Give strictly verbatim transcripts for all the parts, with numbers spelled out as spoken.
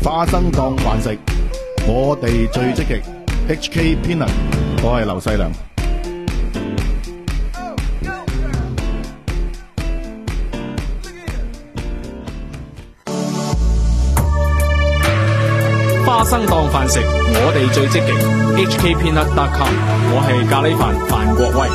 花生當飯食，我哋最積極。H K Peanut， 我係劉細良。 花生當飯食，我哋最積極。H K Peanut dot com， 我係咖喱飯范國威。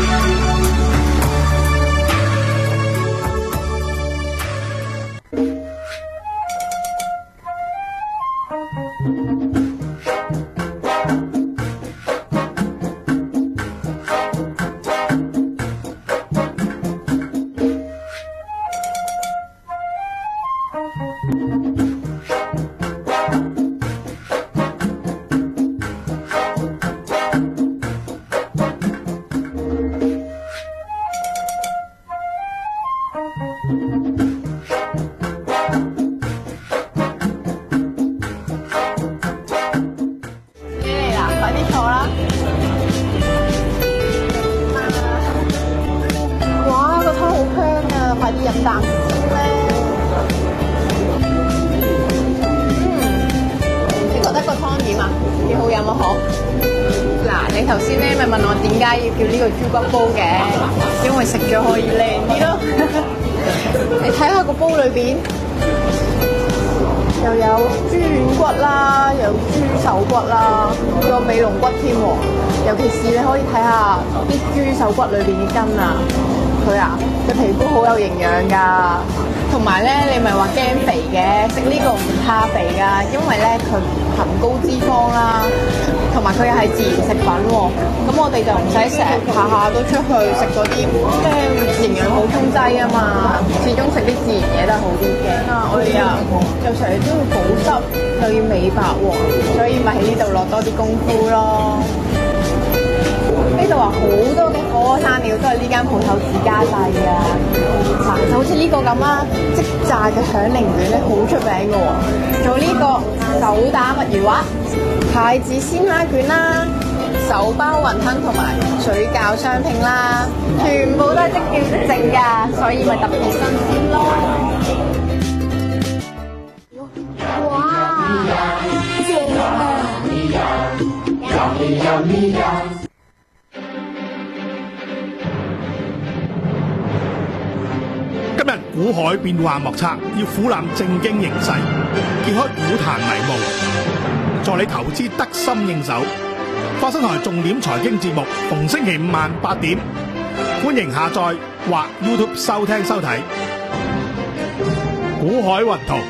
骨裏邊嘅筋啊，佢啊嘅皮膚好有營養㗎，同埋咧你咪話驚肥嘅，食呢個唔怕肥㗎，因為咧佢含高脂肪啦，同埋佢又係自然食品喎，咁我哋就唔使成日下下都出去食嗰啲咩營養補充劑啊嘛，始終食啲自然嘢都係好啲嘅。啊，我哋啊又成日都要保濕，又要美白喎，所以咪喺呢度落多啲功夫咯。呢度話好多嘅火鍋山料都係呢間鋪頭自家製嘅，嗱就好似呢個咁啦，即炸嘅響鈴卷咧好出名嘅喎，仲有呢個手打墨魚滑、蟹子鮮蝦卷啦、手包雲吞同埋水餃雙拼啦，全部都係即叫即整㗎，所以咪特別新鮮咯。哇！正啊！ 今日股海變幻莫測，要俯覽正經形勢，揭開股壇迷霧，助你投資得心應手。花生台重點財經節目，逢星期五晚八點，歡迎下載或 YouTube 收聽收睇。股海雲圖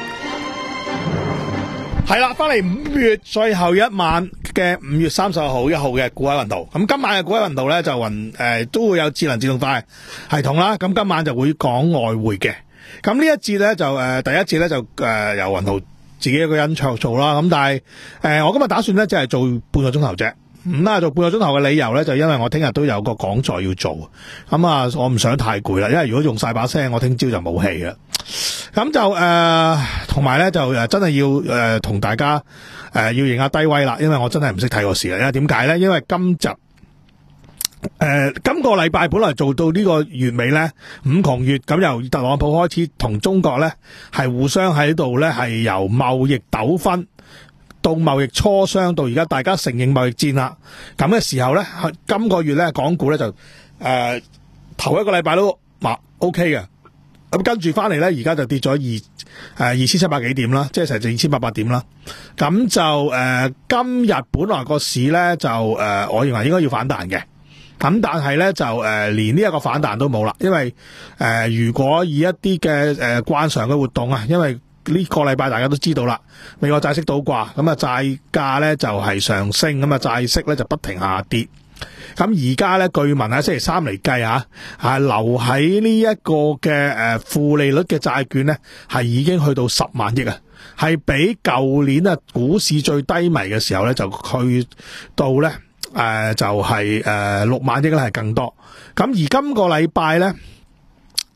係啦，翻嚟五月最後一晚嘅五月三十號一號嘅股海雲圖，咁今晚嘅股海雲圖咧就雲誒、呃、都會有智能自動化系統啦，咁今晚就會講外匯嘅，咁呢一節咧就誒、呃、第一節咧就誒、呃、由雲圖自己一個人唱做啦，咁但係誒、呃、我今日打算咧即係做半個鐘頭啫，咁啦做半個鐘頭嘅理由咧就因為我聽日都有個講座要做，咁啊我唔想太攰啦，因為如果用晒把聲我聽朝就冇氣啦。咁就誒，同埋咧就誒，真係要誒同、呃、大家誒、呃、要認下低威啦，因為我真係唔識睇個市啦。因為點解咧？因為今集誒、呃、今個禮拜本來做到呢個月尾咧五窮月，咁由特朗普開始同中國咧係互相喺度咧係由貿易糾紛到貿易磋商，到而家大家承認貿易戰啦。咁嘅時候咧，今個月咧港股咧就誒、呃、頭一個禮拜都話 O K 嘅。咁跟住翻嚟咧，而家就跌咗二誒二千七百幾點啦，即係成二千八百點啦。咁就誒、呃、今日本來個市咧就誒、呃，我認為應該要反彈嘅。咁但係咧就誒、呃、連呢一個反彈都冇啦，因為誒、呃、如果以一啲嘅誒慣常嘅活動啊，因為呢個禮拜大家都知道啦，美國債息倒掛，咁啊債價咧就係上升，咁啊債息咧就不停下跌。咁而家咧，據聞喺星期三嚟計啊，係留喺呢一個嘅誒負利率嘅債券咧，係已經去到十萬億啊，係比舊年啊股市最低迷嘅時候咧，就去到咧誒、呃、就係誒六萬億咧係更多。咁而今個禮拜咧，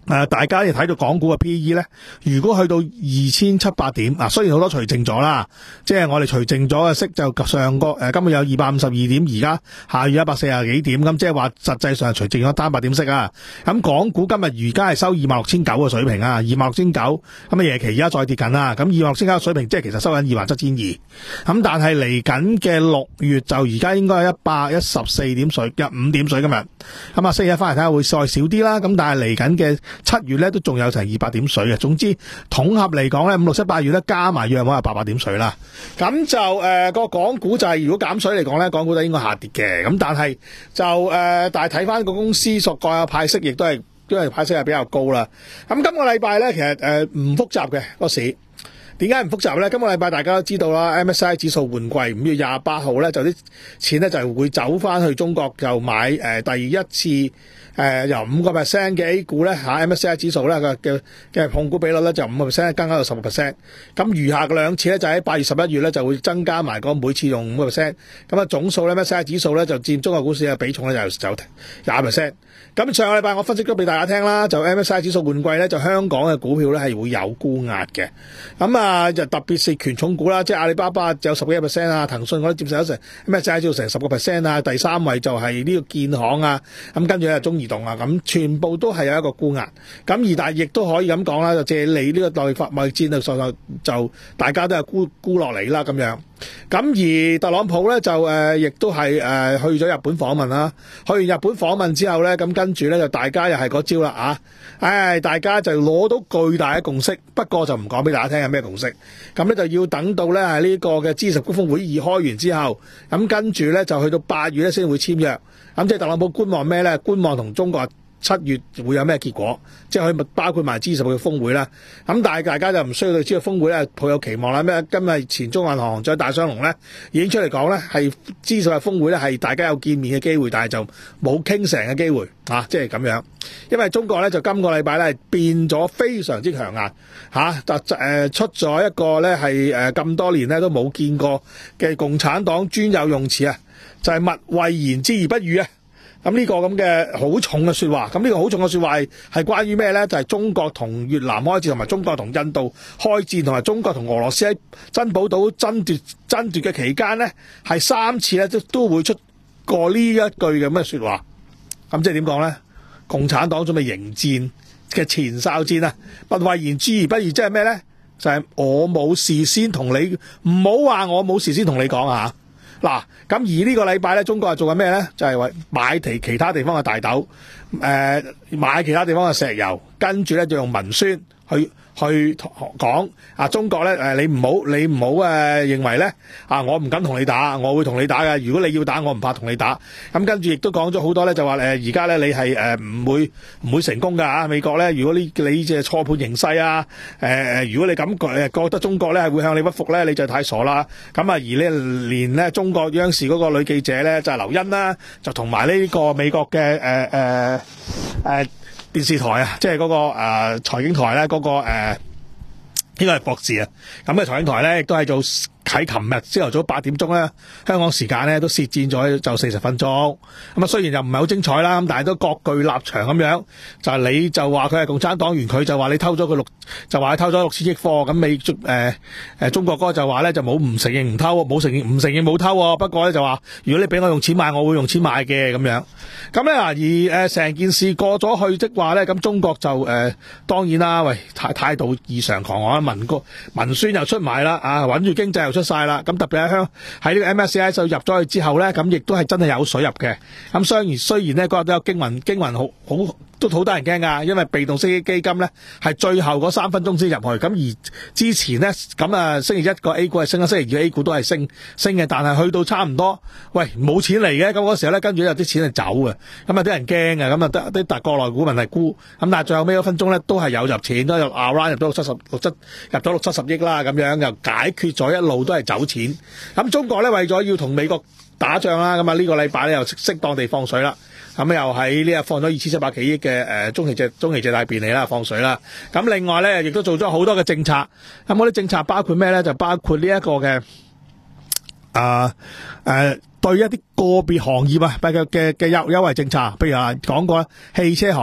誒，大家亦睇到港股嘅 P E 咧，如果去到二千七百點，嗱，雖然好多除淨咗啦，即係我哋除淨咗嘅息就上個誒，今日有二百五十二點，而家下月一百四十幾點，咁即係話實際上係除淨咗單百點息啊。咁港股今日而家係收二萬六千九嘅水平啊，二萬六千九，咁啊夜期而家再跌緊啦，咁二萬六千九嘅水平即係其實收緊二萬七千二，咁但係嚟緊嘅六月就而家應該係一百一十四點水，一五點水今日，咁啊星期一翻嚟睇下會再少啲啦，咁但係嚟緊嘅七月咧都仲有成二百點水嘅，總之統合嚟講咧，五六七八月咧加埋約莫係八百點水啦。咁就誒個、呃、港股就係、是、如果減水嚟講咧，港股就應該下跌嘅。咁但係就誒、呃，但係睇翻個公司所個派息，亦都係因為派息係比較高啦。咁今個禮拜咧，其實誒唔、呃、複雜嘅個市。點解唔複雜咧？今個禮拜大家都知道啦 ，M S C I 指數換季，五月廿八號咧就啲錢咧就會走翻去中國，就買誒、呃、第一次。誒、呃、由五個 percent 嘅 A 股咧嚇 M S C I 指數咧嘅嘅嘅控股比率咧就五個 percent 增加到十個 percent， 咁餘下嘅兩次咧就喺八月十一月咧就會增加埋個每次用五個 percent， 咁啊總數咧 M S C I 指數咧就佔中國股市嘅比重咧就就廿 percent。咁上個禮拜我分析咗俾大家聽啦，就 M S C I 指數換季咧就香港嘅股票咧係會有沽壓嘅，咁啊就特別是權重股啦，即係阿里巴巴有十幾個 percent 啊，騰訊嗰啲佔成咗成 M S C I 指數成十個 percent 啊，第三位就係呢個建行啊，咁跟住咧中移動啊，咁全部都係有一個沽壓，咁而但係亦都可以咁講啦，就借你呢個貿易貿易戰啊，所就大家都係沽沽落嚟啦咁樣。咁而特朗普咧就誒，亦、呃、都係誒、呃、去咗日本訪問啦。去完日本訪問之後咧，咁跟住咧就大家又係嗰招啦啊！唉，大家就攞到巨大嘅共識，不過就唔講俾大家聽係咩共識。咁咧就要等到咧係呢個嘅 G 十高峰會議開完之後，咁跟住咧就去到八月咧先會簽約。咁即係特朗普觀望咩咧？觀望同中國七月會有咩結果，即係佢包括埋 G 十嘅峰會啦。咁但係大家就唔需要對 G 十峰會咧抱有期望啦。咩？今日前中銀行行長大雙龍咧已經出嚟講咧，係 G 十嘅峰會咧係大家有見面嘅機會，但係就冇傾成嘅機會啊！即係咁樣，因為中國咧就今個禮拜咧變咗非常之強硬嚇，就誒出咗一個咧係誒咁多年咧都冇見過嘅共產黨專有用詞啊，就係勿謂言之而不語啊！咁呢個咁嘅好重嘅說話，咁呢個好重嘅說話係係關於咩咧？就係、是、中國同越南開戰，同埋中國同印度開戰，同埋中國同俄羅斯喺珍寶島爭奪爭奪嘅期間咧，係三次咧都都會出過呢一句咁嘅說話。咁即係點講咧？共產黨準備迎戰嘅前哨戰啊！勿謂言之而不語，即係咩咧？就係、是、我冇事先同你，唔好話我冇事先同你講啊！嗱，咁而呢個禮拜咧，中國係做緊咩咧？就係、是、話買其其他地方嘅大豆，誒、呃、買其他地方嘅石油，跟住咧就用文宣去去講啊！中國咧誒，你唔好你唔好誒認為咧啊，我唔敢同你打，我會同你打嘅。如果你要打，我唔怕同你打。咁跟住亦都講咗好多咧，就話誒而家咧你係誒唔會唔會成功㗎啊！美國咧，如果你你即係錯判形勢啊，誒、呃、誒，如果你感覺誒覺得中國咧係會向你屈服咧，你就太傻啦。咁啊，而呢連咧中國央視嗰個女記者咧就係劉茵啦，就同埋呢個美國嘅誒誒誒。呃呃電視台啊，即係嗰個誒財經台咧，嗰個誒應該係博士啊，咁嘅財經台咧亦都係做。喺琴日朝頭早八點鐘咧，香港時間咧都舌戰咗就四十分鐘。咁啊，雖然又唔係好精彩啦，咁但係都各具立場咁樣。就係你就話佢係共產黨員，佢就話你偷咗佢六，就話你偷咗六千億貨。咁美誒誒中國嗰個就話咧就冇唔承認唔偷，冇承認唔承認冇偷。不過咧就話如果你俾我用錢買，我會用錢買嘅咁樣。咁咧而誒成、呃、件事過咗去即話咧，咁中國就誒、呃、當然啦，喂態態度異常狂悍，文個文宣又出埋啦，啊穩住經濟又出晒啦，咁特別喺香喺呢個 M S C I 就入咗去之後咧，咁亦都係真係有水入嘅。咁雖然雖然咧嗰日都有驚魂驚魂好好都好得人驚噶，因為被動式基金咧係最後嗰三分鐘先入去，咁而之前咧咁啊星期一個 A 股係升啦，星期二 A 股都係升升嘅，但係去到差唔多，喂冇錢嚟嘅，咁嗰時候咧跟住有啲錢係走嘅，咁啊啲人驚嘅，咁啊啲啲特國內股民係沽，咁但係最後尾嗰分鐘咧都係有入錢，都有 around 入咗六七十六七入咗六七十億啦，咁樣又解決咗一路都係走錢。咁中國咧為咗要同美國打仗啦，咁啊呢個禮拜咧又適當地放水啦。咁又喺呢日放咗二千七百幾億嘅誒中期借中期借貸便利啦，放水啦。咁另外咧，亦都做咗好多嘅政策。咁嗰啲政策包括咩咧？就包括呢一個嘅啊誒對一啲個別行業啊嘅嘅嘅優優惠政策，譬如話講過啦，汽車行業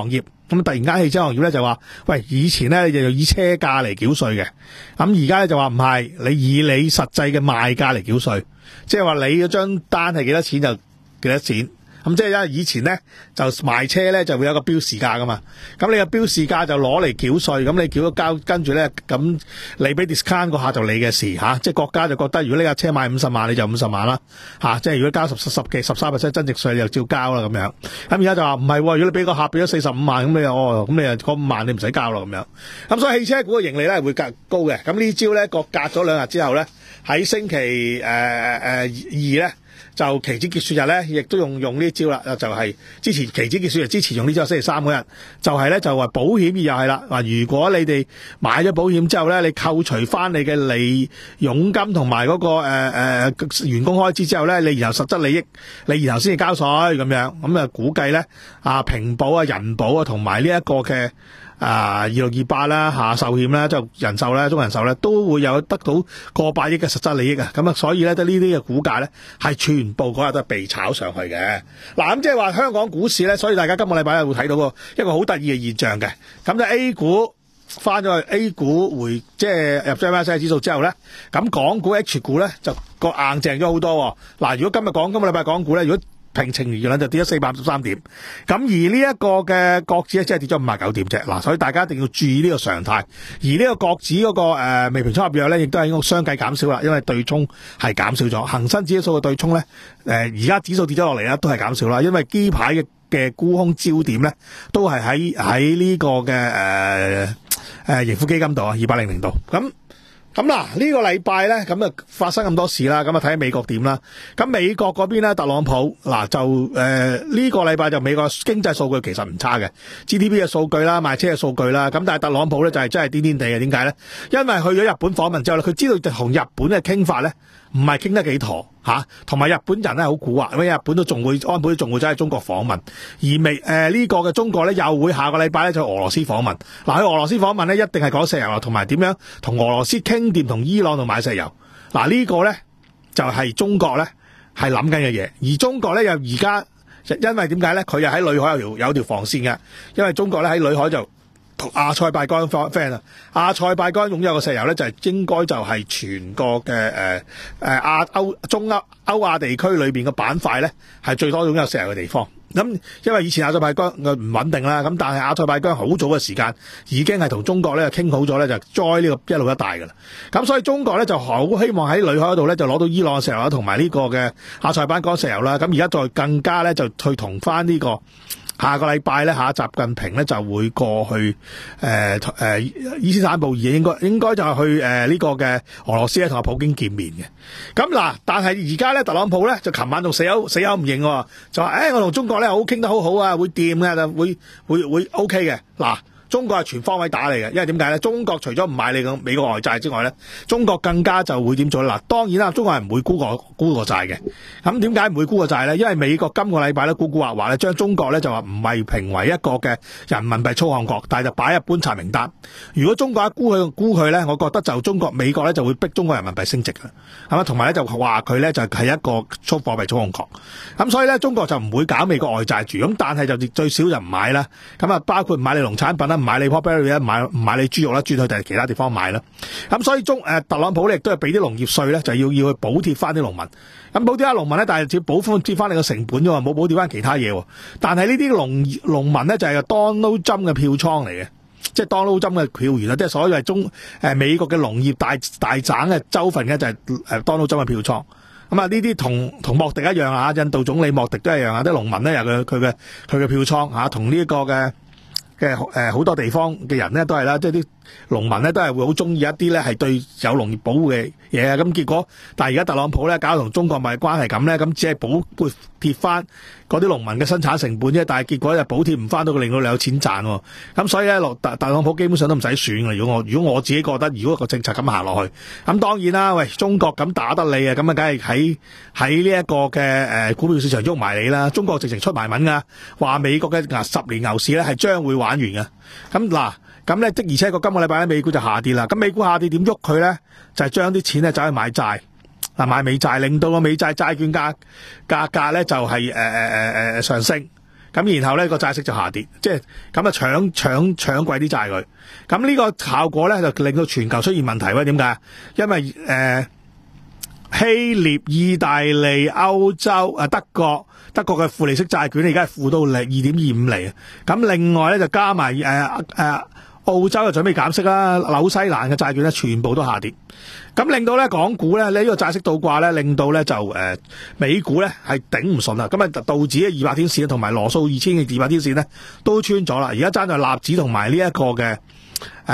咁突然間汽車行業咧就話，喂，以前咧你就以車價嚟繳稅嘅，咁而家咧就話唔係，你以你實際嘅賣價嚟繳稅，即係話你嗰張單係幾多錢就幾多錢。咁即係因為以前咧就賣車咧就會有個標示價噶嘛，咁你個標示價就攞嚟繳稅，咁你繳咗交，跟住咧咁你俾 discount 嗰下就你嘅事吓，即係國家就覺得如果呢架車賣五十萬你就五十萬啦吓，即係如果交十十十幾十三 percent 增值稅你就照交啦咁樣。咁而家就話唔係，如果你俾個客俾咗四十五萬，咁你哦咁你啊嗰五萬你唔使交咯咁樣。咁所以汽車股嘅盈利咧係會較高嘅。咁呢招咧隔隔咗兩日之後咧，喺星期誒誒二咧。就期指結算日咧，亦都用用呢招啦，就係、是、之前期指結算日之前用呢招，星期三嗰日就係咧就話保險業又係啦，話如果你哋買咗保險之後咧，你扣除翻你嘅利佣金同埋嗰個誒誒、呃、員工開支之後咧，你然後實質利益，你然後先至交稅咁樣，咁啊估計咧啊平保啊人保啊同埋呢一個嘅。啊，二六二八啦，吓壽險啦，就人壽咧，中人壽咧，都會有得到過百億嘅實質利益啊！咁啊，所以咧，得呢啲嘅股價咧，係全部嗰日都係被炒上去嘅。嗱，咁即係話香港股市咧，所以大家今個禮拜咧會睇到個一個好得意嘅現象嘅。咁就 A 股翻咗去 A 股回，即係入咗 M S C I 指數之後咧，咁港股 H 股咧就個硬淨咗好多。嗱，如果今日講今個禮拜港股咧，如果平情而論就跌咗四百五十三點，咁而呢一個嘅國指咧，即係跌咗五十九點啫。嗱，所以大家一定要注意呢個常態。而呢個國指嗰、那個誒、呃、未平倉合約咧，亦都係應該相繼減少啦，因為對沖係減少咗。恒生指數嘅對沖咧，誒而家指數跌咗落嚟咧，都係減少啦，因為基牌嘅嘅沽空焦點咧，都係喺喺呢個嘅誒誒盈富基金度啊，二八零零度咁。咁嗱，呢個禮拜咧，咁啊發生咁多事啦，咁啊睇下美國點啦。咁美國嗰邊咧，特朗普嗱就誒呢個禮拜就美國經濟數據其實唔差嘅 ，G D P 嘅數據啦，賣車嘅數據啦。咁但係特朗普咧就係真係癲癲地嘅，點解咧？因為去咗日本訪問之後咧，佢知道同日本嘅傾法咧，唔係傾得幾妥吓，同埋日本人咧好蠱惑，因為日本都仲會安倍都仲會走去中國訪問，而未誒呢個嘅中國咧又會下個禮拜咧就去俄羅斯訪問。嗱，去俄羅斯訪問咧一定係講石油同埋點樣同俄羅斯傾掂同伊朗度買石油。嗱，呢個咧就係中國咧係諗緊嘅嘢，而中國咧又而家因為點解咧？佢又喺裏海有條有條防線嘅，因為中國咧喺裏海就同阿塞拜疆 friend 啊，阿塞拜疆擁有嘅石油咧就係應該就係全個嘅誒誒亞歐中歐歐亞地區裏邊嘅板塊咧係最多擁有石油嘅地方。咁因為以前阿塞拜疆嘅唔穩定啦，咁但係阿塞拜疆好早嘅時間已經係同中國咧傾好咗咧，就栽呢個一路一帶噶啦。咁所以中國咧就好希望喺裏海嗰度咧就攞到伊朗嘅石油啦，同埋呢個嘅阿塞拜疆石油啦。咁而家再更加咧就去同翻呢個。下個禮拜咧，下習近平咧就會過去誒誒伊斯坦布爾，應該應該就係去誒呢、呃這個嘅俄羅斯咧同阿普京見面嘅。咁嗱，但係而家咧特朗普咧就琴晚仲死口死口唔認，就話誒、欸、我同中國咧好傾得好好啊，會掂嘅，就會會會 OK 嘅。嗱。中國係全方位打嚟嘅，因為點解咧？中國除咗唔買你個美國外債之外咧，中國更加就會點做咧？嗱，當然啦，中國係唔會沽過沽過債嘅。咁點解唔會沽過債咧？因為美國今個禮拜咧沽沽話話咧，將中國咧就話唔係評為一個嘅人民幣操控國，但係就擺入觀察名單。如果中國一沽佢沽佢咧，我覺得就中國美國咧就會逼中國人民幣升值嘅，係嘛？同埋咧就話佢咧就係一個操貨幣操控國。咁所以咧，中國就唔會搞美國外債住。咁但係就最少就唔買啦。咁啊，包括唔買你農產品啦。唔買你 Popberry 咧，買唔買你豬肉啦，轉去第其他地方買啦。咁所以中誒、呃、特朗普咧亦都係俾啲農業稅咧，就要要去補貼翻啲農民。咁補貼翻農民咧，但係只補貼翻你個成本啫嘛，冇補貼翻其他嘢。但係呢啲農農民咧就係 Donald Trump 嘅票倉嚟嘅，即係 Donald Trump 嘅票源啊，即係所謂中誒、呃、美國嘅農業大大省嘅州份嘅就係誒 Donald Trump 嘅票倉。咁啊，呢啲同同莫迪一樣啊，印度總理莫迪都一樣啊，啲農民咧有佢佢嘅佢嘅票倉嚇，同呢一個嘅。嘅誒好多地方嘅人咧都係啦，即係啲農民咧都係會好中意一啲咧係對有農業保護嘅嘢啊，咁結果，但係而家特朗普咧搞到同中國咪關係咁咧，咁只係補補貼翻嗰啲農民嘅生產成本啫，但係結果就補貼唔翻到，令到你有錢賺喎。咁所以咧，特特朗普基本上都唔使選㗎。如果我如果我自己覺得，如果個政策咁行落去，咁當然啦，喂，中國咁打得你啊，咁啊，梗係喺喺呢一個嘅誒股票市場喐埋你啦。中國直情出埋文㗎，話美國嘅十年牛市咧係將會玩完嘅。咁嗱，咁咧即而且個今個禮拜咧美股就下跌啦。咁美股下跌點喐佢咧？就係將啲錢咧走去買債。嗱，買美債令到個美債債券價價格咧就係誒誒誒誒上升， 咁然後咧個債息就下跌，即係咁啊搶搶搶貴啲債佢。咁呢個效果咧就令到全球出現問題喎。點解？因為誒、呃、希臘、意大利、歐洲啊德國。德國嘅負利息債券而家係負到零二點二五厘，咁另外咧就加埋誒誒澳洲就準備減息啦，紐西蘭嘅債券咧全部都下跌，咁令到咧港股咧呢、呢個債息倒掛咧，令到咧就誒、呃、美股咧係頂唔順啦，咁啊道指嘅二百天線同埋羅素二千嘅二百天線咧都穿咗啦，而家爭在納指同埋呢一個嘅。誒誒誒誒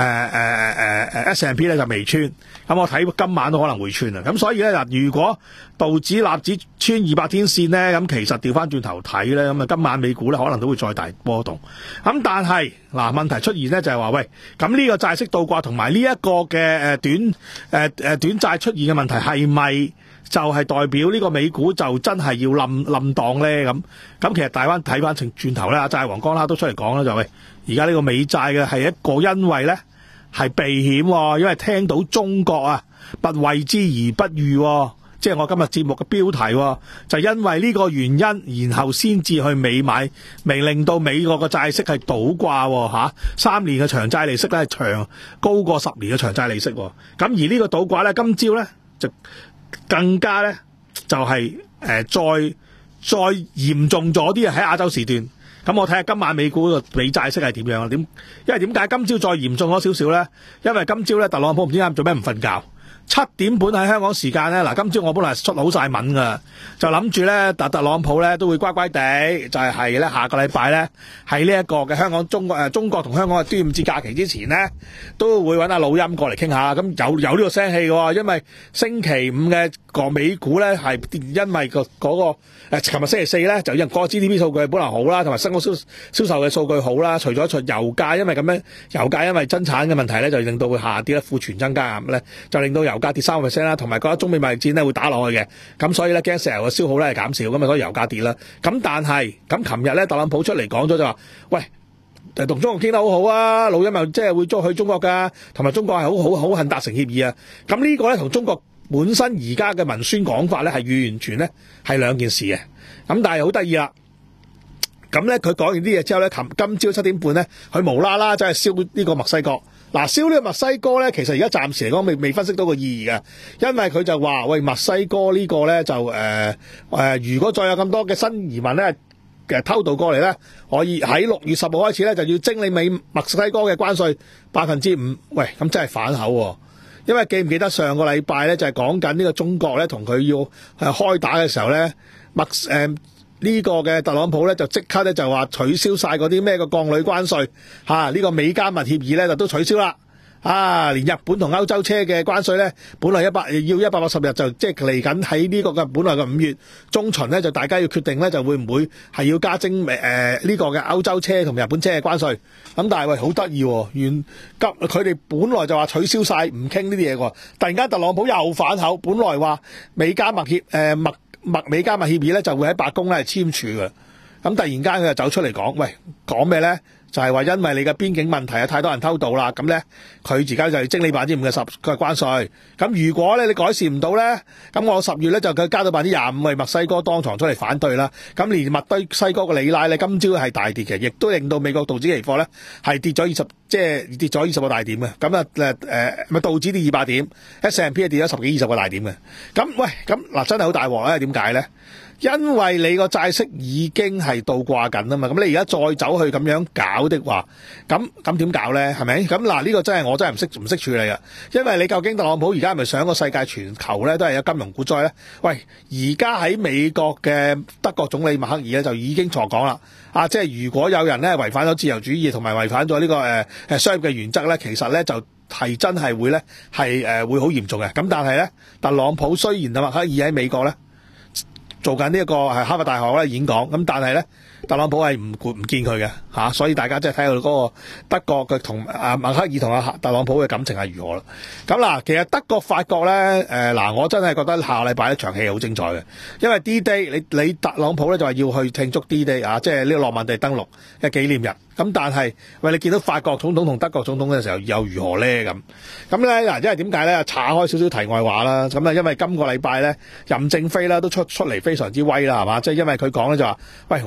S and P 咧就未穿，咁我睇今晚都可能會穿啊！咁所以咧嗱，如果道指、納指穿二百天線咧，咁其實調翻轉頭睇咧，咁啊今晚美股咧可能都會再大波動。咁但係嗱問題出現咧就係話喂，咁呢個債息倒掛同埋呢一個嘅誒短誒誒短債出現嘅問題係咪就係代表呢個美股就真係要冧冧檔咧？咁咁其實大灣睇翻轉轉頭咧，阿債王江啦都出嚟講啦，就喂。而家呢個美債嘅係一個因為咧係避險，因為聽到中國啊不為之而不遇，即係我今日節目嘅標題，就因為呢個原因，然後先至去美買，未令到美國嘅債息係倒掛吓，三年嘅長債利息咧係長高過十年嘅長債利息，咁而呢個倒掛咧，今朝咧就更加咧就係、是、誒、呃、再再嚴重咗啲啊！喺亞洲時段。咁我睇下今晚美股個美債息係點樣啊？點？因為點解今朝再嚴重咗少少咧？因為今朝咧特朗普唔知啱做咩唔瞓覺，七點半喺香港時間咧，嗱今朝我本來出好晒文噶，就諗住咧特特朗普咧都會乖乖地，就係係咧下個禮拜咧喺呢一個嘅香港中國誒中國同香港嘅端午節假期之前咧，都會揾阿老陰過嚟傾下。咁有有呢個聲氣喎，因為星期五嘅個美股咧係因為個嗰個。誒，琴日星期四咧，就因為個 G D P 數據本來好啦，同埋新屋銷銷售嘅數據好啦。除咗除油價，因為咁樣油價因為增產嘅問題咧，就令到佢下跌咧，庫存增加咁咧，就令到油價跌三個 percent 啦。同埋覺得中美貿易戰咧會打落去嘅，咁所以咧驚石油嘅消耗咧係減少，咁啊所以油價跌啦。咁但係咁琴日咧，特朗普出嚟講咗就話，喂，誒同中國傾得好好啊，老陰又即係會捉去中國㗎，同埋中國係好好好恨達成協議啊。咁呢個咧同中國本身而家嘅文宣講法咧係完全咧係兩件事嘅，咁但係好得意啦。咁咧佢講完啲嘢之後咧，琴今朝七點半咧，佢無啦啦真係燒呢個墨西哥。嗱，燒呢個墨西哥咧，其實而家暫時嚟講未未分析到個意義嘅，因為佢就話喂，墨西哥呢個咧就誒誒、呃呃，如果再有咁多嘅新移民咧嘅偷渡過嚟咧，可以喺六月十號開始咧就要徵你美墨西哥嘅關稅百分之五。喂，咁真係反口喎。因為記唔記得上個禮拜咧就係講緊呢個中國咧同佢要係開打嘅時候咧，墨誒呢個嘅特朗普咧就即刻咧就話取消晒嗰啲咩個鋼鋁關稅嚇，呢、這個美加密協議咧就都取消啦。啊，連日本同歐洲車嘅關稅咧，本來一百要一百八十日就即係嚟緊喺呢個嘅本來嘅五月中旬咧，就大家要決定咧就會唔會係要加徵誒呢個嘅歐洲車同日本車嘅關稅。咁但係喂好得意喎，原急佢哋本來就話取消晒唔傾呢啲嘢喎，突然間特朗普又反口，本來話美加密協誒墨墨美加密協議咧就會喺白宮咧係簽署嘅，咁突然間佢就走出嚟講，喂講咩咧？就係話因為你嘅邊境問題啊，太多人偷渡啦，咁咧佢而家就係徵你百分之五嘅十嘅關稅。咁如果咧你改善唔到咧，咁我十月咧就佢加到百分之廿五，為墨西哥當場出嚟反對啦。咁連墨西哥嘅里拉咧今朝係大跌嘅，亦都令到美國道指期貨咧係跌咗二十，即係跌咗二十個大點嘅。咁啊誒誒咪道指跌二百點 ，S and P 跌咗十幾二十個大點嘅。咁喂咁嗱真係好大鑊咧？點解咧？因為你個債息已經係倒掛緊啊嘛，咁你而家再走去咁樣搞的話，咁咁點搞咧？係咪？咁嗱呢個真係我真係唔識唔識處理㗎。因為你究竟特朗普而家係咪想個世界全球咧都係有金融股災咧？喂，而家喺美國嘅德國總理默克爾咧就已經錯講啦，啊即係如果有人咧違反咗自由主義同埋違反咗呢、這個誒誒商業嘅原則咧，其實咧就係真係會咧係誒會好嚴重嘅。咁但係咧，特朗普雖然啊默克爾喺美國咧做緊呢一個係哈佛大學咧演講，咁但係咧特朗普係唔唔見佢嘅嚇，所以大家即係睇下嗰個德國嘅同啊默克爾同阿特朗普嘅感情係如何啦。咁嗱，其實德國法國咧誒嗱，我真係覺得下個禮拜呢場戲好精彩嘅，因為 D-Day 你你特朗普咧就話要去慶祝 D-Day 啊，即係呢個諾曼第登陸嘅紀念日。咁但係喂，你見到法國總統同德國總統嘅時候又如何咧？咁咁咧嗱，因為點解咧？岔開少少題外話啦。咁啊，因為今個禮拜咧，任正非啦都出出嚟非常之威啦，係嘛？即係因為佢講咧就話，喂，我華為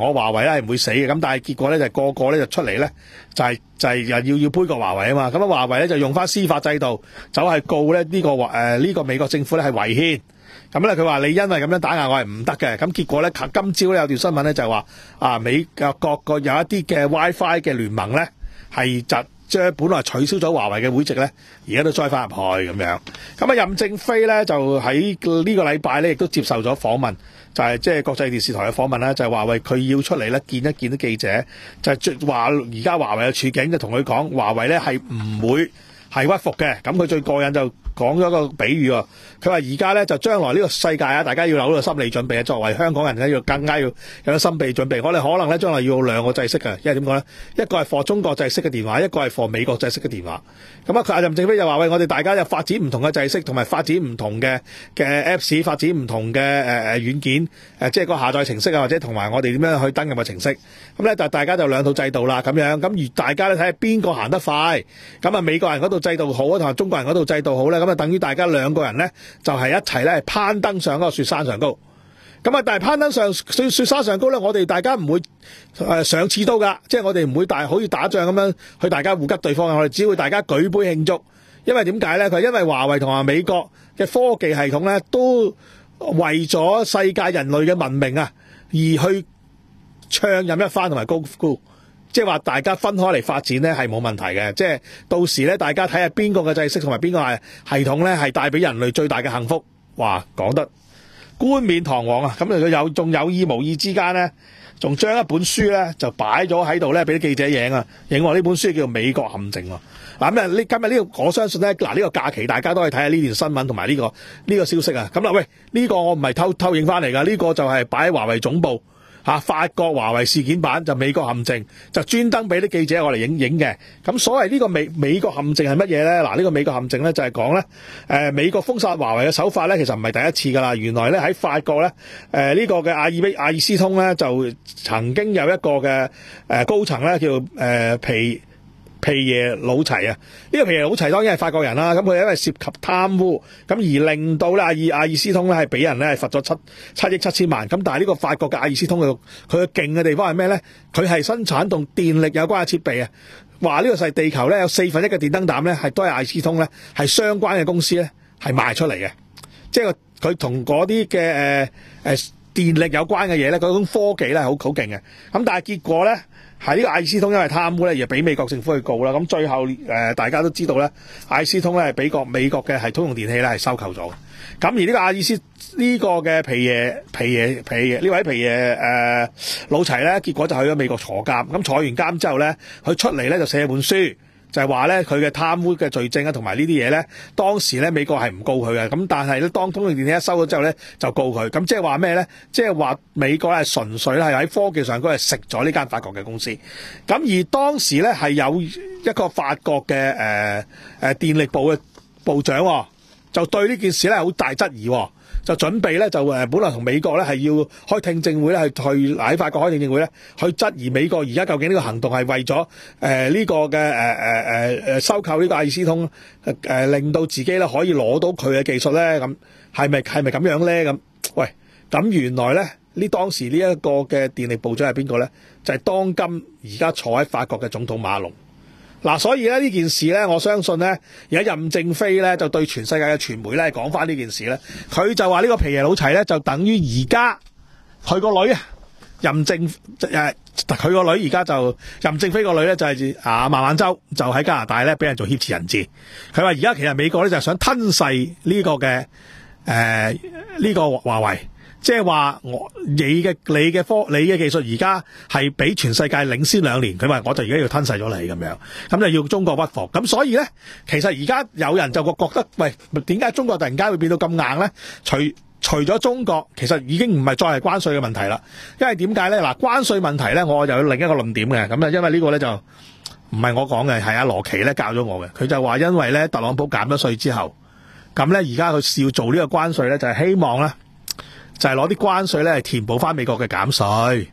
為咧係唔會死嘅，咁但係結果咧就個個咧就出嚟咧就係、是、就係、是、又要要杯葛華為啊嘛，咁啊華為咧就用翻司法制度走係告咧呢、這個誒呢、呃這個美國政府咧係違憲，咁咧佢話你因為咁樣打壓我係唔得嘅，咁結果咧今朝咧有條新聞咧就係話啊美國各個有一啲嘅 WiFi 嘅聯盟咧係就將本來取消咗華為嘅會籍咧，而家都再翻入去咁樣。咁啊，任正非咧就喺呢個禮拜咧，亦都接受咗訪問，就係即係國際電視台嘅訪問啦，就係話喂佢要出嚟咧見一見啲記者，就係話而家華為嘅處境，就同佢講華為咧係唔會係屈服嘅。咁佢最過癮就講咗個比喻喎，佢話而家咧就將來呢個世界啊，大家要有呢個心理準備啊。作為香港人咧，要更加要有個心理準備。我哋可能咧將來要有兩個制式嘅，因為點講咧？一個係貨中國制式嘅電話，一個係貨美國制式嘅電話。咁啊，佢阿任正非就話喂，我哋大家就發展唔同嘅制式，同埋發展唔同嘅嘅 Apps， 發展唔同嘅誒誒軟件，誒即係個下載程式啊，或者同埋我哋點樣去登入嘅程式。咁咧就大家就兩套制度啦，咁樣咁而大家咧睇下邊個行得快。咁啊，美國人嗰度制度好啊，同埋中國人嗰度制度好咧，咁啊等於大家兩個人咧就係一齊咧攀登上嗰個雪山上高。咁啊，但係攀登上雪雪山上高咧，我哋大家唔會誒上刺刀噶，即係我哋唔會大好似打仗咁樣去大家互擊對方，我哋只會大家舉杯慶祝。因為點解咧？佢因為華為同埋美國嘅科技系統咧，都為咗世界人類嘅文明啊，而去暢飲一番同埋高呼，即係話大家分開嚟發展咧係冇問題嘅。即係到時咧，大家睇下邊個嘅制式同埋邊個係系統咧係帶俾人類最大嘅幸福。哇，講得冠冕堂皇啊！咁佢有仲有意無意之間咧，仲將一本書咧就擺咗喺度咧，俾啲記者影啊，影喎呢本書叫做《美國陷阱》喎。嗱咁啊，呢今日呢個我相信咧，嗱呢個假期大家都可以睇下呢段新聞同埋呢個呢個消息啊。咁啦，喂，呢個我唔係偷偷影翻嚟㗎，呢個就係擺喺華為總部。嚇，法國華為事件版就美國陷阱，就專登俾啲記者我嚟影影嘅。咁所謂呢個美美國陷阱係乜嘢咧？嗱，呢個美國陷阱咧就係講咧，誒美國封殺華為嘅手法咧，其實唔係第一次㗎啦。原來咧喺法國咧，誒呢個嘅阿爾卑阿爾斯通咧就曾經有一個嘅誒高層咧叫誒皮皮耶魯齊啊，呢個皮耶魯齊當然係法國人啦，咁佢因為涉及貪污，咁而令到咧阿爾阿爾斯通咧係俾人咧係罰咗七七億七千萬，咁但係呢個法國嘅阿爾斯通佢佢嘅勁嘅地方係咩咧？佢係生產同電力有關嘅設備啊，話呢個係地球咧有四分一嘅電燈膽咧係都係阿爾斯通咧係相關嘅公司咧係賣出嚟嘅，即係佢同嗰啲嘅誒誒電力有關嘅嘢咧，嗰種科技咧係好好勁嘅，咁但係結果咧。係呢個阿爾斯通因為貪污咧，而俾美國政府去告啦。咁最後誒、呃，大家都知道咧，阿爾斯通咧係俾個美國嘅係通用電器咧係收購咗。咁而呢個阿爾斯呢、這個嘅皮耶皮耶皮耶呢位皮耶誒、呃、老齊咧，結果就去咗美國坐監。咁坐完監之後咧，佢出嚟咧就寫一本書。就係話咧，佢嘅貪污嘅罪證啊，同埋呢啲嘢咧，當時咧美國係唔告佢嘅，咁但係咧當通用電器一收咗之後咧，就告佢。咁即係話咩咧？即係話美國咧係純粹咧係喺科技上嗰係食咗呢間法國嘅公司。咁而當時咧係有一個法國嘅誒誒電力部嘅部長、哦，就對呢件事咧好大質疑、哦。就準備咧，就誒本來同美國咧係要開聽證會咧，係去喺法國開聽證會咧，去質疑美國而家究竟呢個行動係為咗誒呢個嘅誒誒誒誒收購呢個阿爾斯通，誒、呃、令到自己咧可以攞到佢嘅技術咧，咁係咪係咪咁樣咧？咁喂，咁原來咧呢當時呢一個嘅電力部長係邊個咧？就係、是、當今而家坐喺法國嘅總統馬龍。嗱、啊，所以咧呢件事咧，我相信咧，而家任正非咧就對全世界嘅傳媒咧講翻呢件事咧，佢就話呢個皮耶老齊咧就等於而家佢個女啊，任正誒佢個女而家就任正非個女咧就係、是、啊孟晚舟就喺加拿大咧俾人做挾持人質。佢話而家其實美國咧就係想吞噬呢個嘅誒呢個華為。即係話我你嘅你嘅科你嘅技術而家係比全世界領先兩年，佢話我就而家要吞噬咗你咁樣，咁就要中國屈服。咁所以咧，其實而家有人就覺覺得，喂，點解中國突然間會變到咁硬咧？除除咗中國，其實已經唔係再係關稅嘅問題啦。因為點解咧？嗱，關稅問題咧，我又有另一個論點嘅。咁啊，因為呢個咧就唔係我講嘅，係阿羅奇咧教咗我嘅。佢就話因為咧特朗普減咗稅之後，咁咧而家佢要做呢個關稅咧，就係希望咧。就係攞啲關稅咧，係填補翻美國嘅減稅。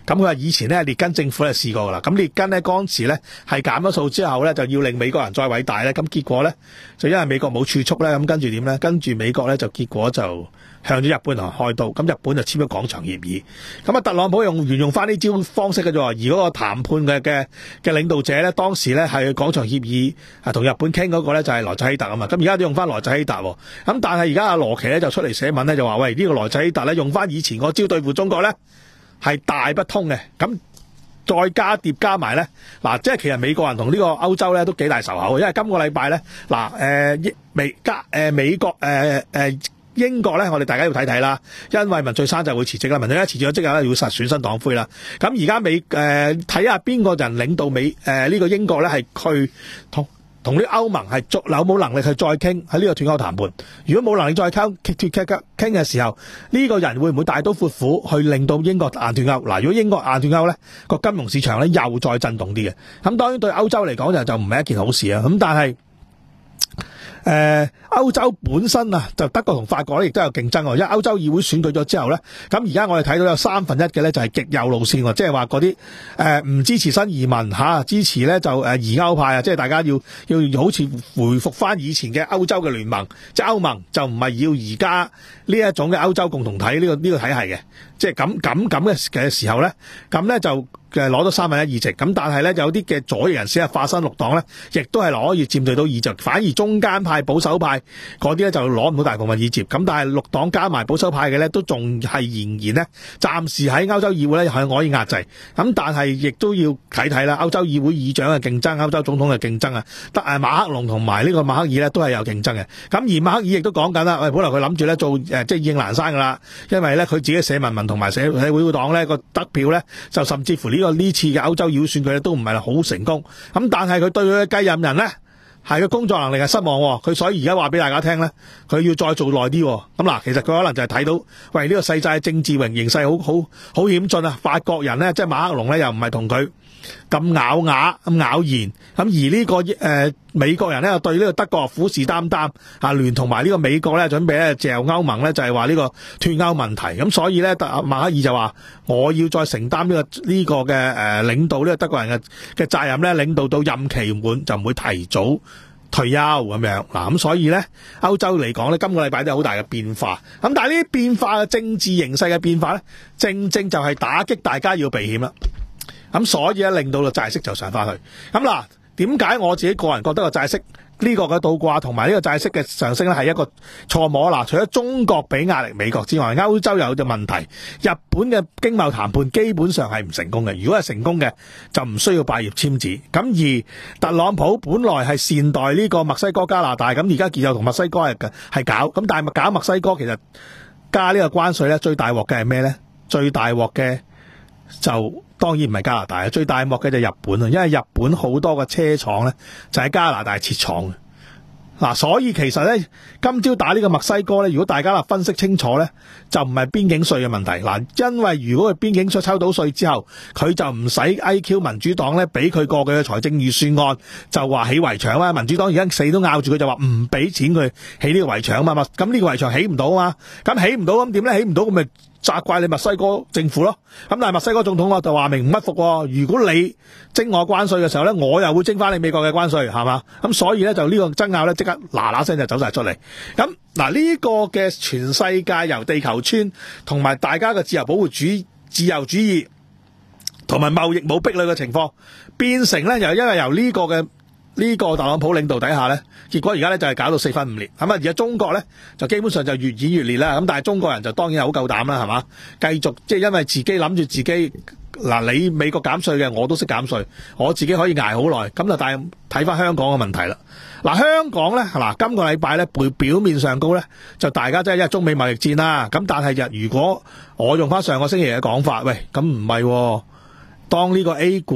咁佢話以前咧列根政府係試過噶啦，咁列根咧嗰陣時咧係減咗數之後咧就要令美國人再偉大咧，咁結果咧就因為美國冇儲蓄咧，咁跟住點咧？跟住美國咧就結果就向咗日本人開刀，咁日本就簽咗廣場協議。咁啊特朗普用沿用翻呢招方式嘅啫，而嗰個談判嘅嘅嘅領導者咧，當時咧係廣場協議啊同日本傾嗰個咧就係萊澤希特啊嘛，咁而家都用翻萊澤希特，咁但係而家阿羅奇咧就出嚟寫文咧就話喂，呢個萊澤希特咧用翻以前個招對付中國咧係大不通嘅，咁再加疊加埋咧嗱，即係其實美國人同呢個歐洲咧都幾大仇口，因為今個禮拜咧嗱誒美加誒美國誒誒。呃呃英國咧，我哋大家要睇睇啦，因為文翠珊就會辭職啦，文翠珊辭咗職後咧要實選新黨魁啦。咁而家美誒睇下邊個人領導美誒呢、呃這個英國咧係佢同同啲歐盟係足有冇能力去再傾喺呢個脫歐談判？如果冇能力再傾脫脫傾傾嘅時候，呢、這個人會唔會大刀闊斧去令到英國硬脫歐？嗱，如果英國硬脫歐咧，個金融市場咧又再震動啲嘅。咁當然對歐洲嚟講就就唔係一件好事啊。咁但係。誒、呃、歐洲本身啊，就德國同法國咧，亦都有競爭喎。因為歐洲議會選舉咗之後咧，咁而家我哋睇到有三分一嘅咧就係極右路線喎，即係話嗰啲誒唔支持新移民嚇、啊，支持咧就誒疑歐派啊，即係大家要要好似回復翻以前嘅歐洲嘅聯盟，即係歐盟就唔係要而家呢一種嘅歐洲共同體呢、呢個呢、呢個體系嘅，即係咁咁咁嘅嘅時候咧，咁咧就。嘅攞到三分一議席，咁但係咧有啲嘅左翼人士啊，化身綠黨咧，亦都係攞可以佔據到議席，反而中間派保守派嗰啲咧就攞唔到大部分議席，咁但係綠黨加埋保守派嘅咧都仲係仍然咧，暫時喺歐洲議會咧係可以壓制，咁但係亦都要睇睇啦，歐洲議會議長嘅競爭，歐洲總統嘅競爭啊，得誒馬克龍同埋呢個馬克爾咧都係有競爭嘅，咁而馬克爾亦都講緊啦，喂，本來佢諗住咧做誒即係應難生噶啦，因為咧佢自己社民盟同埋社社會黨咧個得票咧就甚至乎呢、呢個。呢次嘅歐洲議會選舉咧都唔係好成功，咁但係佢對佢嘅繼任人咧係個工作能力係失望，佢所以而家話俾大家聽咧，佢要再做耐啲。咁嗱，其實佢可能就係睇到，喂呢、呢個世界政治榮形勢好好好險峻啊！法國人咧即係馬克龍咧又唔係同佢咁咬牙咁咬言，咁而呢、呢個誒、呃、美國人咧又對呢個德國虎視眈眈啊，聯同埋呢個美國咧準備咧嚼歐盟咧就係話呢個脫歐問題，咁所以咧馬克爾就話我要再承擔呢、呢個呢、呢個嘅誒、呃、領導呢個德國人嘅嘅責任咧，領導到任期滿就唔會提早退休咁樣嗱，咁所以咧歐洲嚟講咧今個禮拜都有好大嘅變化，咁但係呢啲變化嘅政治形勢嘅變化咧，正正就係打擊大家要避險啦。咁所以咧令到個債息就上翻去。咁嗱，點解我自己個人覺得個債息呢個嘅倒掛同埋呢個債息嘅上升咧係一個錯摸？嗱，除咗中國俾壓力美國之外，歐洲有隻問題，日本嘅經貿談判基本上係唔成功嘅。如果係成功嘅，就唔需要拜葉簽字。咁而特朗普本來係善待呢個墨西哥、加拿大，咁而家結又同墨西哥係係搞，咁但係搞墨西哥其實加呢個關稅咧，最大鑊嘅係咩咧？最大鑊嘅就當然唔係加拿大，最大鑊嘅就係日本啊，因為日本好多個車廠咧就喺加拿大設廠嘅。嗱，所以其實咧今朝打呢個墨西哥咧，如果大家啦分析清楚咧，就唔係邊境稅嘅問題。嗱，因為如果佢邊境稅抽到稅之後，佢就唔使 I Q 民主黨咧俾佢過佢嘅財政預算案，就話起圍牆啦。民主黨而家死都拗住佢，就話唔俾錢佢起呢個圍牆啊嘛。咁呢個圍牆起唔到啊嘛，咁起唔到咁點咧？起唔到咁咪責怪你墨西哥政府咯，咁但係墨西哥總統就話明唔屈服喎。如果你徵我關稅嘅時候咧，我又會徵翻你美國嘅關稅，係嘛？咁所以咧就呢個爭拗咧即刻嗱嗱聲就走晒出嚟。咁嗱呢個嘅全世界由地球村同埋大家嘅自由保護主義自由主義同埋貿易冇壁壘嘅情況，變成咧又因為由呢個嘅。呢個特朗普領導底下咧，結果而家咧就係搞到四分五裂。咁啊，而家中國咧就基本上就越演越烈啦。咁但係中國人就當然係好夠膽啦，係嘛？繼續即係因為自己諗住自己嗱，你美國減稅嘅，我都識減稅，我自己可以捱好耐。咁就但係睇翻香港嘅問題啦。嗱，香港咧嗱，今個禮拜咧表表面上高咧，就大家真係因為中美貿易戰啦。咁但係日如果我用翻上個星期嘅講法，喂，咁唔係喎。當呢個 A 股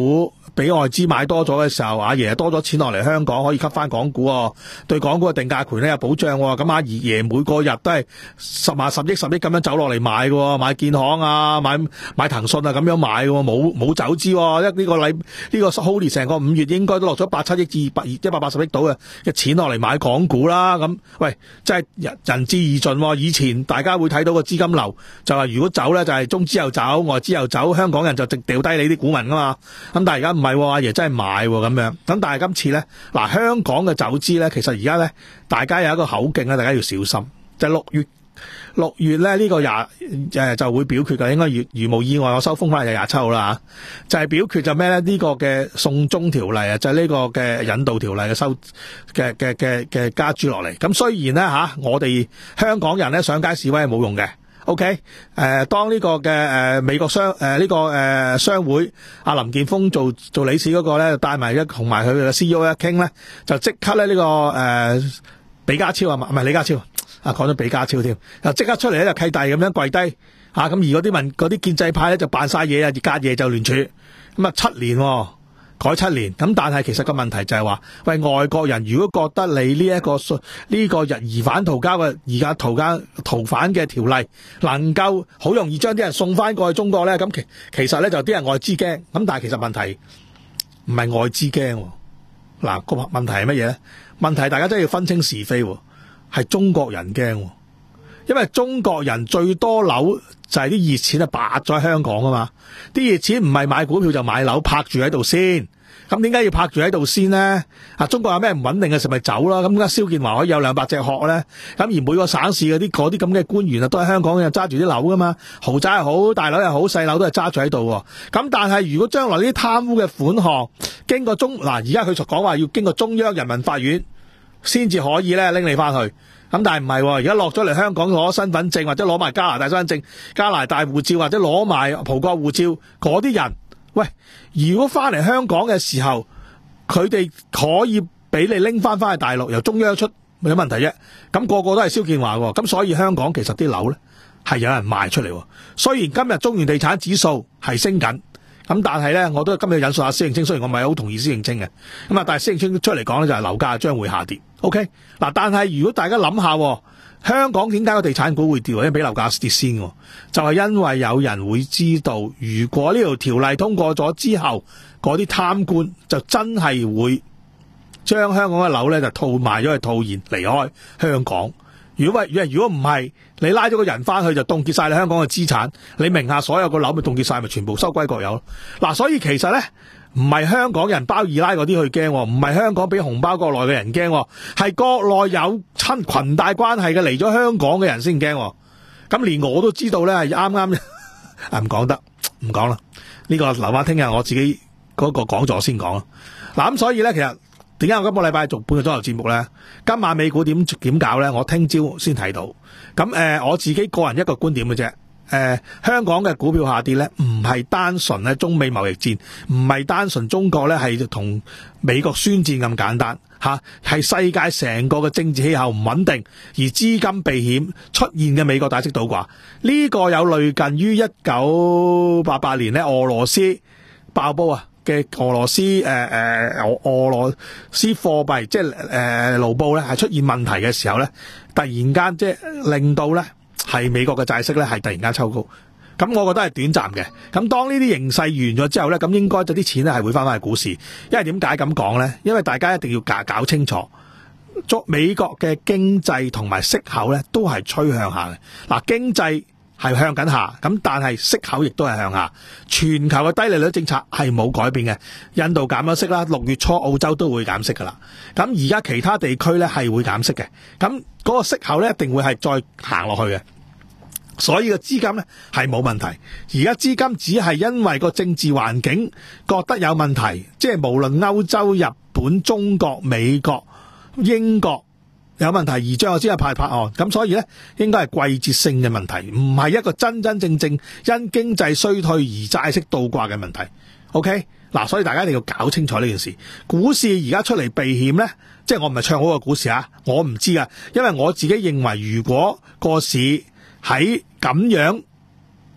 俾外資買多咗嘅時候，阿爺多咗錢落嚟香港，可以吸翻港股喎，對港股嘅定價權咧有保障喎。咁阿爺每個日都係十萬、十億、十億咁樣走落嚟買嘅，買建行啊，買買騰訊啊咁樣買嘅，冇冇走資喎。一呢個禮呢個 Holy 成個五月應該都落咗八七億至百一百八十億到嘅嘅錢落嚟買港股啦。咁喂，真係人仁至義盡喎。以前大家會睇到個資金流，就係如果走咧就係中資又走，外資又走，香港人就直掉低你啲股民噶嘛。咁但係而家唔係，阿爺真係買咁樣。咁但係今次咧，嗱香港嘅走資咧，其實而家咧大家有一個口徑咧，大家要小心。就係六月六月咧呢個廿誒就會表決嘅，應該如如無意外，我收風翻就廿七號啦吓。就係表決就咩咧？呢個嘅送中條例啊，就係呢個嘅引渡條例嘅收嘅嘅嘅嘅加諸落嚟。咁雖然咧吓，我哋香港人咧上街示威係冇用嘅。OK，誒、呃，當呢個嘅誒、呃、美國商誒呢、呃這個誒、呃、商會阿林健鋒做做理事嗰個咧，帶埋一同埋佢嘅 C E O 一傾咧，就即刻咧呢、這個誒、呃、比加超啊，唔係李家超啊，講咗比加超添，就即刻出嚟咧就契弟咁樣跪低吓，咁、啊、而嗰啲民嗰啲建制派咧就扮晒嘢啊，隔夜就聯署，咁啊七年、哦。改七年，咁但係其實個問題就係話，喂，外國人如果覺得你呢、這、一個呢、這個日移返逃交嘅而家逃交逃犯嘅條例能夠好容易將啲人送翻過去中國咧，咁其其實咧就啲人外資驚，咁但係其實問題唔係外資驚，嗱個問題係乜嘢咧？問題大家真係要分清是非，係中國人驚，因為中國人最多樓就係啲熱錢啊，白咗喺香港啊嘛，啲熱錢唔係買股票就買樓，拍住喺度先。咁點解要拍住喺度先呢？啊，中國有咩唔穩定嘅時咪走啦。咁點解蕭建華可以有兩百隻殼咧？咁而每個省市嗰啲嗰啲咁嘅官員啊，都喺香港又揸住啲樓噶嘛，豪宅又好，大樓又好，細樓都係揸住喺度。咁但係如果將來呢啲貪污嘅款項經過中嗱，而家佢講話要經過中央人民法院先至可以咧拎你翻去。咁但係唔係，而家落咗嚟香港攞身份證或者攞埋加拿大身份證、加拿大護照或者攞埋葡國護照嗰啲人，喂，如果翻嚟香港嘅時候，佢哋可以俾你拎翻翻去大陸，由中央出冇問題啫。咁、那個個都係蕭建華喎，咁所以香港其實啲樓咧係有人賣出嚟。雖然今日中原地產指數係升緊，咁但係咧我都今日引述下施永青，雖然我唔係好同意施永青嘅，咁啊，但係施永青出嚟講咧就係樓價將會下跌。OK， 嗱，但係如果大家諗下，香港點解個地產股會跌，或者俾樓價跌先？就係因為有人會知道，如果呢條條例通過咗之後，嗰啲貪官就真係會將香港嘅樓咧就套賣咗去套現離開香港。如果喂，如果唔係，你拉咗個人翻去就凍結晒你香港嘅資產，你名下所有個樓咪凍結晒，咪全部收歸國有咯。嗱，所以其實咧。唔係香港人包二奶嗰啲去驚，唔係香港俾紅包國內嘅人驚，係國內有親裙帶關係嘅嚟咗香港嘅人先驚。咁連我都知道咧，係啱啱啊唔講得，唔講啦。呢、這個留翻聽日我自己嗰個講座先講啦。嗱，咁所以咧，其實點解我今個禮拜做半個鐘頭節目咧？今晚美股點點搞咧？我聽朝先睇到。咁誒、呃，我自己個人一個觀點嘅啫。誒、呃，香港嘅股票下跌咧，唔係單純咧中美貿易戰，唔係單純中國咧係同美國宣戰咁簡單吓，係、啊、世界成個嘅政治氣候唔穩定，而資金避險出現嘅美國大息倒掛，呢、這個有類近於一九八八年咧俄羅斯爆煲啊嘅俄羅斯誒誒、呃、俄俄羅斯貨幣即係誒盧布咧係出現問題嘅時候咧，突然間即係令到咧。係美國嘅債息咧，係突然間抽高，咁我覺得係短暫嘅。咁當呢啲形勢完咗之後咧，咁應該就啲錢咧係會翻翻去股市。因為點解咁講咧？因為大家一定要搞搞清楚，作美國嘅經濟同埋息口咧都係趨向下嘅。嗱，經濟係向緊下，咁但係息口亦都係向下。全球嘅低利率政策係冇改變嘅。印度減咗息啦，六月初澳洲都會減息噶啦。咁而家其他地區咧係會減息嘅。咁嗰個息口咧一定會係再行落去嘅。所以個資金咧係冇問題。而家資金只係因為個政治環境覺得有問題，即係無論歐洲、日本、中國、美國、英國有問題而將個資金派拍案，咁所以咧應該係季節性嘅問題，唔係一個真真正正因經濟衰退而債息倒掛嘅問題。OK， 嗱，所以大家一定要搞清楚呢件事。股市而家出嚟避險咧，即係我唔係唱好個股市啊，我唔知啊，因為我自己認為如果個市喺咁樣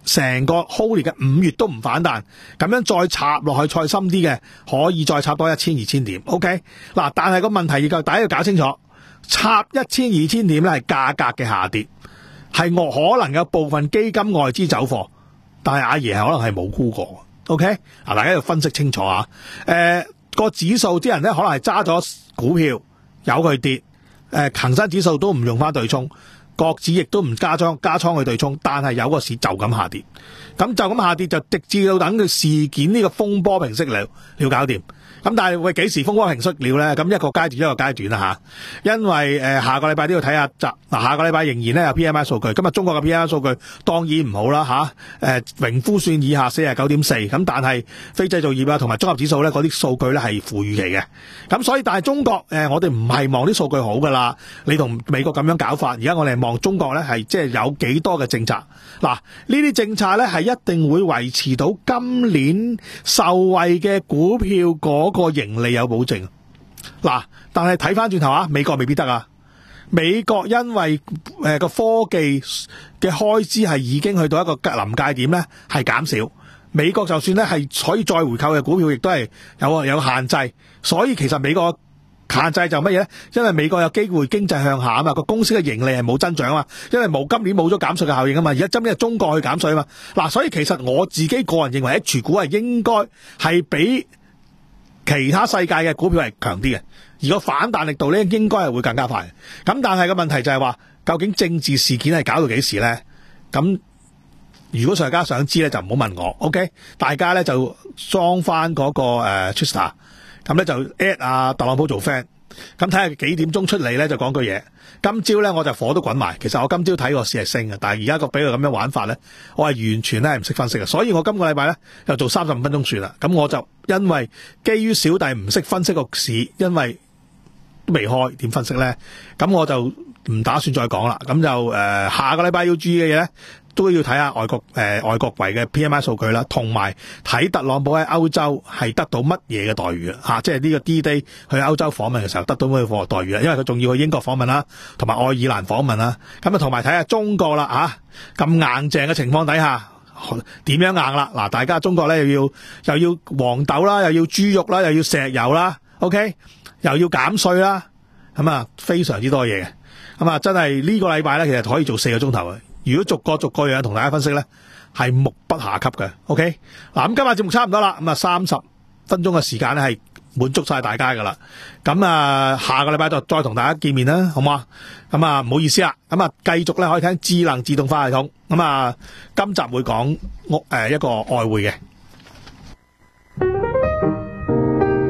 成個 Holy 嘅五月都唔反彈，咁樣再插落去再深啲嘅，可以再插多一千二千點。OK， 嗱，但係個問題要大家要搞清楚，插一千二千點咧係價格嘅下跌，係我可能有部分基金外資走貨，但係阿爺係可能係冇沽過。OK， 嗱，大家要分析清楚啊。誒、呃，個指數啲人咧可能係揸咗股票由佢跌，誒、呃，恒生指數都唔用翻對沖。國指亦都唔加倉加倉去對沖，但係有個市就咁下跌，咁就咁下跌就直至到等佢事件呢個風波平息了，了搞掂。咁但係喂，幾時風波平息了咧？咁一個階段一個階段啦吓，因為誒、呃、下個禮拜都要睇下嗱，下個禮拜仍然咧有 P M I 數據，今日中國嘅 P M I 數據當然唔好啦吓，誒榮枯線以下四十九點四，咁但係非製造業啊同埋綜合指數咧嗰啲數據咧係負預期嘅，咁所以但係中國誒、呃、我哋唔係望啲數據好噶啦，你同美國咁樣搞法，而家我哋望中國咧係即係有幾多嘅政策，嗱呢啲政策咧係一定會維持到今年受惠嘅股票嗰個盈利有保證。嗱，但係睇翻轉頭啊，美國未必得啊。美國因為誒個科技嘅開支係已經去到一個臨界點咧，係減少。美國就算咧係可以再回購嘅股票，亦都係有有限制。所以其實美國限制就乜嘢咧？因為美國有機會經濟向下啊嘛，個公司嘅盈利係冇增長啊嘛，因為冇今年冇咗減稅嘅效應啊嘛，而家今年係中國去減稅啊嘛。嗱，所以其實我自己個人認為 H 股係應該係比其他世界嘅股票係強啲嘅，而個反彈力度咧應該係會更加快。咁但係個問題就係話，究竟政治事件係搞到幾時咧？咁如果大家想知咧，就唔好問我 ，OK？ 大家咧就裝翻嗰個誒 Twitter， 咁咧就 at 啊特朗普做 friend， 咁睇下幾點鐘出嚟咧就講句嘢。今朝咧我就火都滾埋，其實我今朝睇個市係升嘅，但係而家個俾佢咁樣玩法咧，我係完全咧係唔識分析嘅，所以我今個禮拜咧又做三十五分鐘算啦。咁我就因為基於小弟唔識分析個市，因為都未開點分析咧，咁我就唔打算再講啦。咁就誒、呃、下個禮拜要注意嘅嘢咧，都要睇下外國誒、呃、外國圍嘅 P M I 數據啦，同埋睇特朗普喺歐洲係得到乜嘢嘅待遇啊！嚇，即係呢個 D-Day 去歐洲訪問嘅時候得到乜嘢待遇啊？因為佢仲要去英國訪問啦，同埋愛爾蘭訪問啦。咁啊，同埋睇下中國啦嚇，咁硬淨嘅情況底下點樣硬啦？嗱，大家中國咧又要又要黃豆啦，又要豬肉啦，又要石油啦 ，OK， 又要減稅啦，咁啊非常之多嘢嘅。咁啊，真係呢個禮拜咧，其實可以做四個鐘頭嘅。如果逐個逐個樣同大家分析咧，係目不暇給嘅。OK， 嗱咁今日節目差唔多啦，咁啊三十分鐘嘅時間咧係滿足晒大家噶啦。咁啊下個禮拜就再同大家見面啦，好唔好啊？咁啊唔好意思啦，咁啊繼續咧可以聽智能自動化系統。咁啊今集會講屋誒一個外匯嘅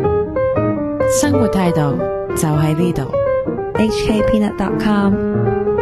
生活態度就喺呢度。H K Peanut dot com